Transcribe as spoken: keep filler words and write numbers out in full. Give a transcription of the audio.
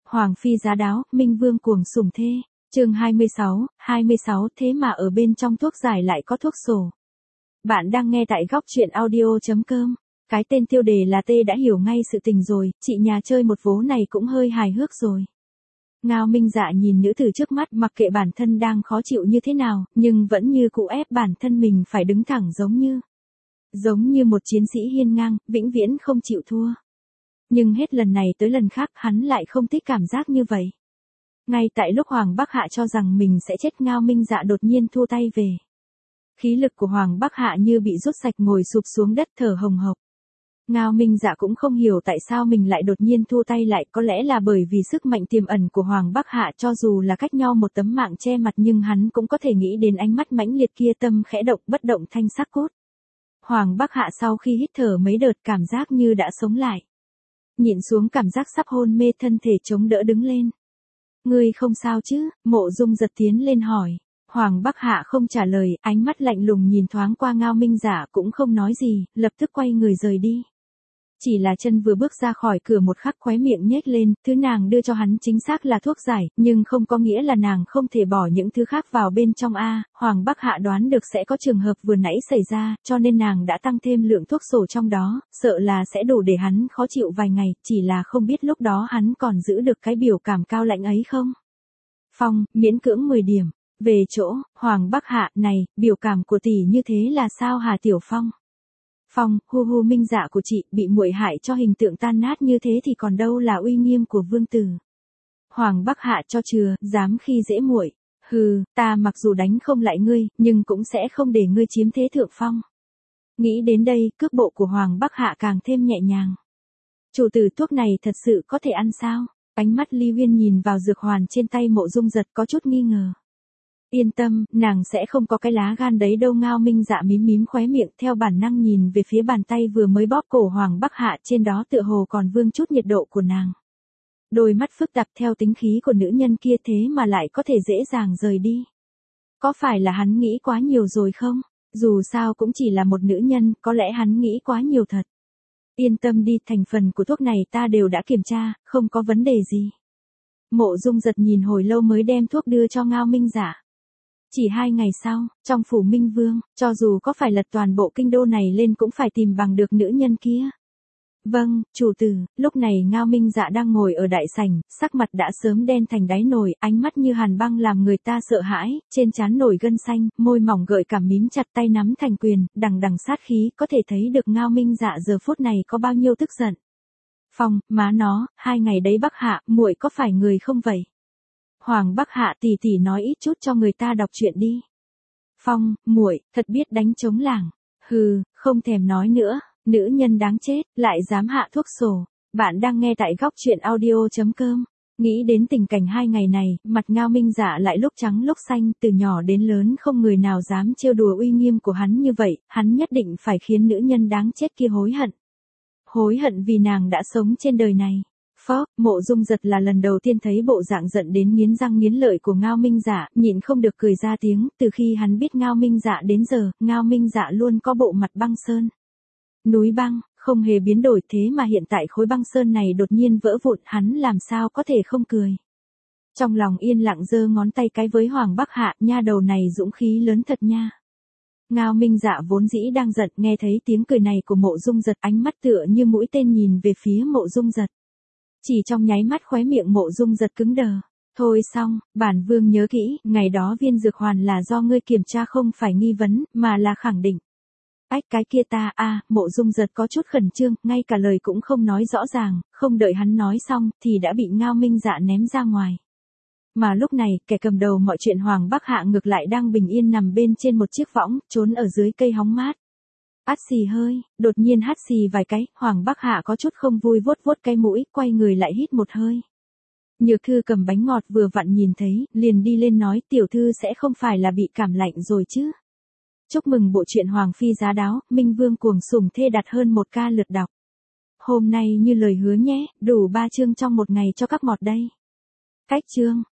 Hoàng phi giá đáo, Minh Vương cuồng sủng thê. Chương hai mươi sáu, hai mươi sáu thế mà ở bên trong thuốc giải lại có thuốc sổ. Bạn đang nghe tại góc truyện audio chấm com. Cái tên tiêu đề là T đã hiểu ngay sự tình rồi, chị nhà chơi một vố này cũng hơi hài hước rồi. Ngao Minh Dạ nhìn nữ tử trước mắt, mặc kệ bản thân đang khó chịu như thế nào, nhưng vẫn như cụ ép bản thân mình phải đứng thẳng giống như giống như một chiến sĩ hiên ngang, vĩnh viễn không chịu thua. Nhưng hết lần này tới lần khác hắn lại không thích cảm giác như vậy. Ngay tại lúc Hoàng Bắc Hạ cho rằng mình sẽ chết, Ngao Minh Dạ đột nhiên thu tay về. Khí lực của Hoàng Bắc Hạ như bị rút sạch, ngồi sụp xuống đất thở hồng hộc. Ngao Minh Dạ cũng không hiểu tại sao mình lại đột nhiên thu tay lại, có lẽ là bởi vì sức mạnh tiềm ẩn của Hoàng Bắc Hạ, cho dù là cách nhau một tấm mạng che mặt nhưng hắn cũng có thể nghĩ đến ánh mắt mãnh liệt kia, tâm khẽ động bất động thanh sắc cốt. Hoàng Bắc Hạ sau khi hít thở mấy đợt cảm giác như đã sống lại. Nhịn xuống cảm giác sắp hôn mê, thân thể chống đỡ đứng lên. Ngươi không sao chứ? Mộ Dung Giật tiến lên hỏi. Hoàng Bắc Hạ không trả lời, ánh mắt lạnh lùng nhìn thoáng qua Ngao Minh Dạ cũng không nói gì, lập tức quay người rời đi. Chỉ là chân vừa bước ra khỏi cửa một khắc khóe miệng nhếch lên, thứ nàng đưa cho hắn chính xác là thuốc giải, nhưng không có nghĩa là nàng không thể bỏ những thứ khác vào bên trong a. Hoàng Bắc Hạ đoán được sẽ có trường hợp vừa nãy xảy ra, cho nên nàng đã tăng thêm lượng thuốc sổ trong đó, sợ là sẽ đủ để hắn khó chịu vài ngày, chỉ là không biết lúc đó hắn còn giữ được cái biểu cảm cao lạnh ấy không. Phong, miễn cưỡng mười điểm. Về chỗ, Hoàng Bắc Hạ, này, biểu cảm của tỷ như thế là sao hả Tiểu Phong? Phong, hu hu, Minh Dạ của chị bị muội hại cho hình tượng tan nát như thế thì còn đâu là uy nghiêm của vương tử. Hoàng Bắc Hạ cho chừa, dám khi dễ muội. Hừ, ta mặc dù đánh không lại ngươi, nhưng cũng sẽ không để ngươi chiếm thế thượng phong. Nghĩ đến đây, cước bộ của Hoàng Bắc Hạ càng thêm nhẹ nhàng. Chủ tử, thuốc này thật sự có thể ăn sao? Ánh mắt Ly Uyên nhìn vào dược hoàn trên tay Mộ Dung Giật có chút nghi ngờ. Yên tâm, nàng sẽ không có cái lá gan đấy đâu. Ngao Minh Dạ mím mím khóe miệng, theo bản năng nhìn về phía bàn tay vừa mới bóp cổ Hoàng Bắc Hạ, trên đó tựa hồ còn vương chút nhiệt độ của nàng. Đôi mắt phức tạp theo tính khí của nữ nhân kia, thế mà lại có thể dễ dàng rời đi. Có phải là hắn nghĩ quá nhiều rồi không? Dù sao cũng chỉ là một nữ nhân, có lẽ hắn nghĩ quá nhiều thật. Yên tâm đi, thành phần của thuốc này ta đều đã kiểm tra, không có vấn đề gì. Mộ Dung Giật nhìn hồi lâu mới đem thuốc đưa cho Ngao Minh Dạ. Chỉ hai ngày sau, trong phủ Minh Vương, cho dù có phải lật toàn bộ kinh đô này lên cũng phải tìm bằng được nữ nhân kia. Vâng, chủ tử. Lúc này Ngao Minh Dạ đang ngồi ở đại sảnh, sắc mặt đã sớm đen thành đáy nồi, ánh mắt như hàn băng làm người ta sợ hãi, trên trán nổi gân xanh, môi mỏng gợi cảm mím chặt, tay nắm thành quyền, đằng đằng sát khí, có thể thấy được Ngao Minh Dạ giờ phút này có bao nhiêu tức giận. Phong, má nó, hai ngày đấy Bắc Hạ, muội có phải người không vậy? Hoàng Bắc Hạ, tỷ tỷ nói ít chút cho người ta đọc truyện đi. Phong, muội, thật biết đánh trống lảng. Hừ, không thèm nói nữa, nữ nhân đáng chết, lại dám hạ thuốc sổ. Bạn đang nghe tại góc truyện audio chấm com. Nghĩ đến tình cảnh hai ngày này, mặt Ngao Minh Dạ lại lúc trắng lúc xanh, từ nhỏ đến lớn không người nào dám trêu đùa uy nghiêm của hắn như vậy, hắn nhất định phải khiến nữ nhân đáng chết kia hối hận. Hối hận vì nàng đã sống trên đời này. Phó, Mộ Dung Giật là lần đầu tiên thấy bộ dạng giận đến nghiến răng nghiến lợi của Ngao Minh Dạ, nhịn không được cười ra tiếng, từ khi hắn biết Ngao Minh Dạ đến giờ, Ngao Minh Dạ luôn có bộ mặt băng sơn. Núi băng, không hề biến đổi, thế mà hiện tại khối băng sơn này đột nhiên vỡ vụn, hắn làm sao có thể không cười. Trong lòng yên lặng giơ ngón tay cái với Hoàng Bắc Hạ, nha đầu này dũng khí lớn thật nha. Ngao Minh Dạ vốn dĩ đang giận, nghe thấy tiếng cười này của Mộ Dung Giật, ánh mắt tựa như mũi tên nhìn về phía Mộ Dung Giật. Chỉ trong nháy mắt khóe miệng Mộ Dung Giật cứng đờ. Thôi xong, bản vương nhớ kỹ, ngày đó viên dược hoàn là do ngươi kiểm tra, không phải nghi vấn, mà là khẳng định. Ách, cái kia ta, a, à, Mộ Dung Giật có chút khẩn trương, ngay cả lời cũng không nói rõ ràng, không đợi hắn nói xong, thì đã bị Ngao Minh Dạ ném ra ngoài. Mà lúc này, kẻ cầm đầu mọi chuyện Hoàng Bắc Hạ ngược lại đang bình yên nằm bên trên một chiếc võng, trốn ở dưới cây hóng mát. Át xì hơi, đột nhiên hắt xì vài cái, Hoàng Bắc Hạ có chút không vui vuốt vuốt cái mũi, quay người lại hít một hơi. Nhược Thư cầm bánh ngọt vừa vặn nhìn thấy, liền đi lên nói, tiểu thư sẽ không phải là bị cảm lạnh rồi chứ. Chúc mừng bộ truyện Hoàng phi giá đáo, Minh Vương cuồng sủng thê đạt hơn một ca lượt đọc. Hôm nay như lời hứa nhé, đủ ba chương trong một ngày cho các mọt đây. Cách chương.